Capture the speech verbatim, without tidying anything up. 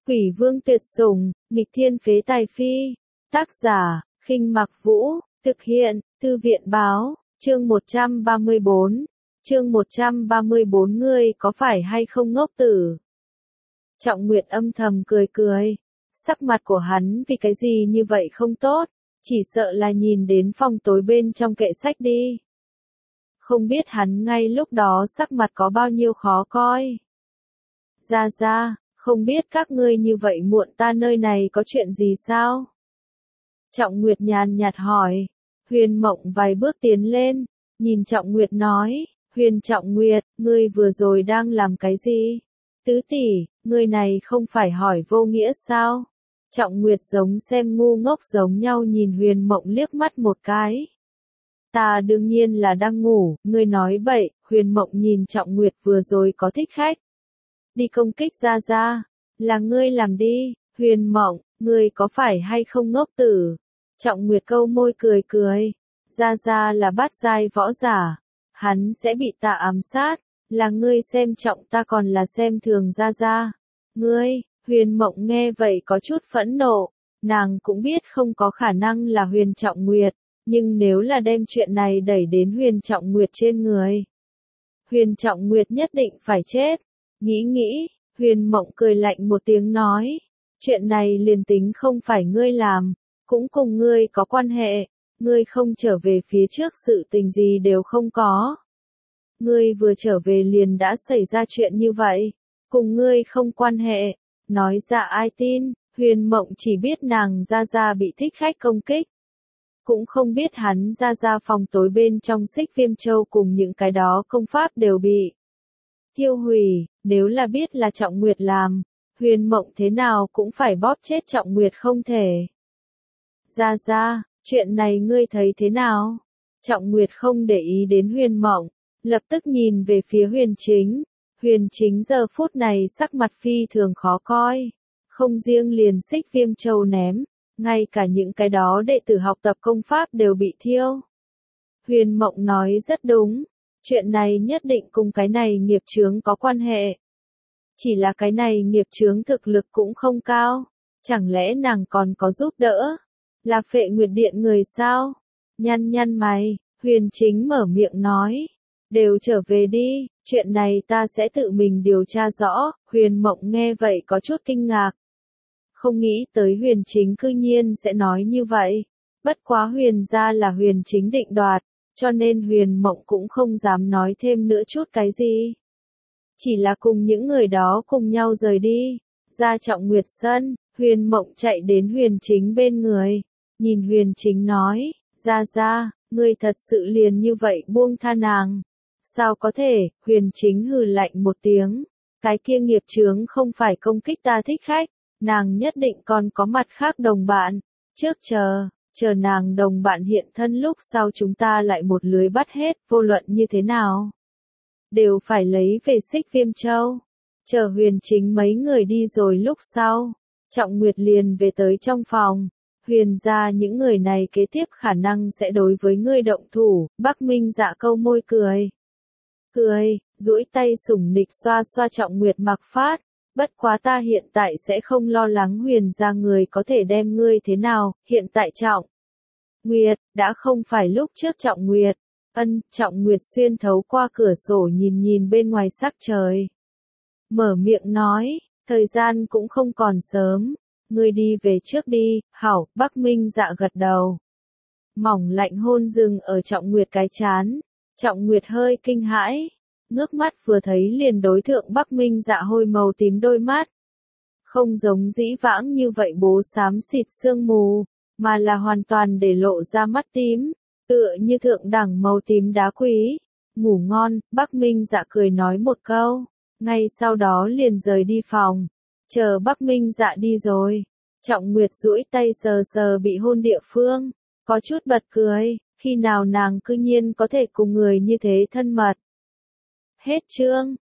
Quỷ vương tuyệt sủng, nghịch thiên phế tài phi. Tác giả, Khinh Mặc Vũ, thực hiện, Thư viện báo, chương một trăm ba mươi bốn. Chương một trăm ba mươi bốn ngươi có phải hay không ngốc tử? Trọng Nguyệt âm thầm cười cười. Sắc mặt của hắn vì cái gì như vậy không tốt, chỉ sợ là nhìn đến phòng tối bên trong kệ sách đi. Không biết hắn ngay lúc đó sắc mặt có bao nhiêu khó coi. Ra ra, không biết các ngươi như vậy muộn ta nơi này có chuyện gì sao? Trọng Nguyệt nhàn nhạt hỏi. Huyền Mộng vài bước tiến lên, nhìn Trọng Nguyệt nói, Huyền Trọng Nguyệt, ngươi vừa rồi đang làm cái gì? Tứ tỷ, ngươi này không phải hỏi vô nghĩa sao? Trọng Nguyệt giống xem ngu ngốc giống nhau nhìn Huyền Mộng liếc mắt một cái. Ta đương nhiên là đang ngủ, ngươi nói bậy. Huyền Mộng nhìn Trọng Nguyệt vừa rồi có thích khách. Đi công kích ra ra, là ngươi làm đi. Huyền Mộng, ngươi có phải hay không ngốc tử? Trọng Nguyệt câu môi cười cười. Ra ra là bát giai võ giả, hắn sẽ bị ta ám sát, là ngươi xem trọng ta còn là xem thường ra ra. Ngươi, Huyền Mộng nghe vậy có chút phẫn nộ, nàng cũng biết không có khả năng là Huyền Trọng Nguyệt, nhưng nếu là đem chuyện này đẩy đến Huyền Trọng Nguyệt trên người, Huyền Trọng Nguyệt nhất định phải chết. Nghĩ nghĩ, Huyền Mộng cười lạnh một tiếng nói, chuyện này liền tính không phải ngươi làm, cũng cùng ngươi có quan hệ, ngươi không trở về phía trước sự tình gì đều không có. Ngươi vừa trở về liền đã xảy ra chuyện như vậy, cùng ngươi không quan hệ, nói ra ai tin. Huyền Mộng chỉ biết nàng ra ra bị thích khách công kích, cũng không biết hắn ra ra phòng tối bên trong Xích Viêm Châu cùng những cái đó công pháp đều bị tiêu hủy. Nếu là biết là Trọng Nguyệt làm, Huyền Mộng thế nào cũng phải bóp chết Trọng Nguyệt không thể. Ra ra, chuyện này ngươi thấy thế nào? Trọng Nguyệt không để ý đến Huyền Mộng, lập tức nhìn về phía Huyền Chính. Huyền Chính giờ phút này sắc mặt phi thường khó coi, không riêng liền Xích Viêm Châu ném, ngay cả những cái đó đệ tử học tập công pháp đều bị thiêu. Huyền Mộng nói rất đúng, chuyện này nhất định cùng cái này nghiệp chướng có quan hệ. Chỉ là cái này nghiệp chướng thực lực cũng không cao, chẳng lẽ nàng còn có giúp đỡ? Là Phệ Nguyệt Điện người sao? Nhăn nhăn mày, Huyền Chính mở miệng nói, đều trở về đi, chuyện này ta sẽ tự mình điều tra rõ. Huyền Mộng nghe vậy có chút kinh ngạc, không nghĩ tới Huyền Chính cư nhiên sẽ nói như vậy. Bất quá Huyền gia là Huyền Chính định đoạt, cho nên Huyền Mộng cũng không dám nói thêm nữa chút cái gì. Chỉ là cùng những người đó cùng nhau rời đi, ra Trọng Nguyệt sân. Huyền Mộng chạy đến Huyền Chính bên người, nhìn Huyền Chính nói, ra ra, ngươi thật sự liền như vậy buông tha nàng? Sao có thể? Huyền Chính hừ lạnh một tiếng, cái kia nghiệp chướng không phải công kích ta thích khách, nàng nhất định còn có mặt khác đồng bạn. Trước chờ, chờ nàng đồng bạn hiện thân lúc sau chúng ta lại một lưới bắt hết, vô luận như thế nào đều phải lấy về Xích Viêm Châu. Chờ Huyền Chính mấy người đi rồi lúc sau, Trọng Nguyệt liền về tới trong phòng. Huyền gia những người này kế tiếp khả năng sẽ đối với ngươi động thủ. Bắc Minh Dạ câu môi cười. Cười, duỗi tay sủng nịch xoa xoa Trọng Nguyệt mặc phát. Bất quá ta hiện tại sẽ không lo lắng Huyền gia người có thể đem ngươi thế nào. Hiện tại Trọng Nguyệt, đã không phải lúc trước Trọng Nguyệt. Ân, Trọng Nguyệt xuyên thấu qua cửa sổ nhìn nhìn bên ngoài sắc trời. Mở miệng nói, thời gian cũng không còn sớm, ngươi đi về trước đi. Hảo. Bắc Minh Dạ gật đầu. Mỏng lạnh hôn dừng ở Trọng Nguyệt cái chán. Trọng Nguyệt hơi kinh hãi, ngước mắt vừa thấy liền đối thượng Bắc Minh Dạ hôi màu tím đôi mắt. Không giống dĩ vãng như vậy bố xám xịt sương mù, mà là hoàn toàn để lộ ra mắt tím, tựa như thượng đẳng màu tím đá quý. Ngủ ngon. Bắc Minh Dạ cười nói một câu, ngay sau đó liền rời đi phòng. Chờ Bắc Minh Dạ đi rồi, Trọng Nguyệt duỗi tay sờ sờ bị hôn địa phương, có chút bật cười, khi nào nàng cư nhiên có thể cùng người như thế thân mật. Hết chương.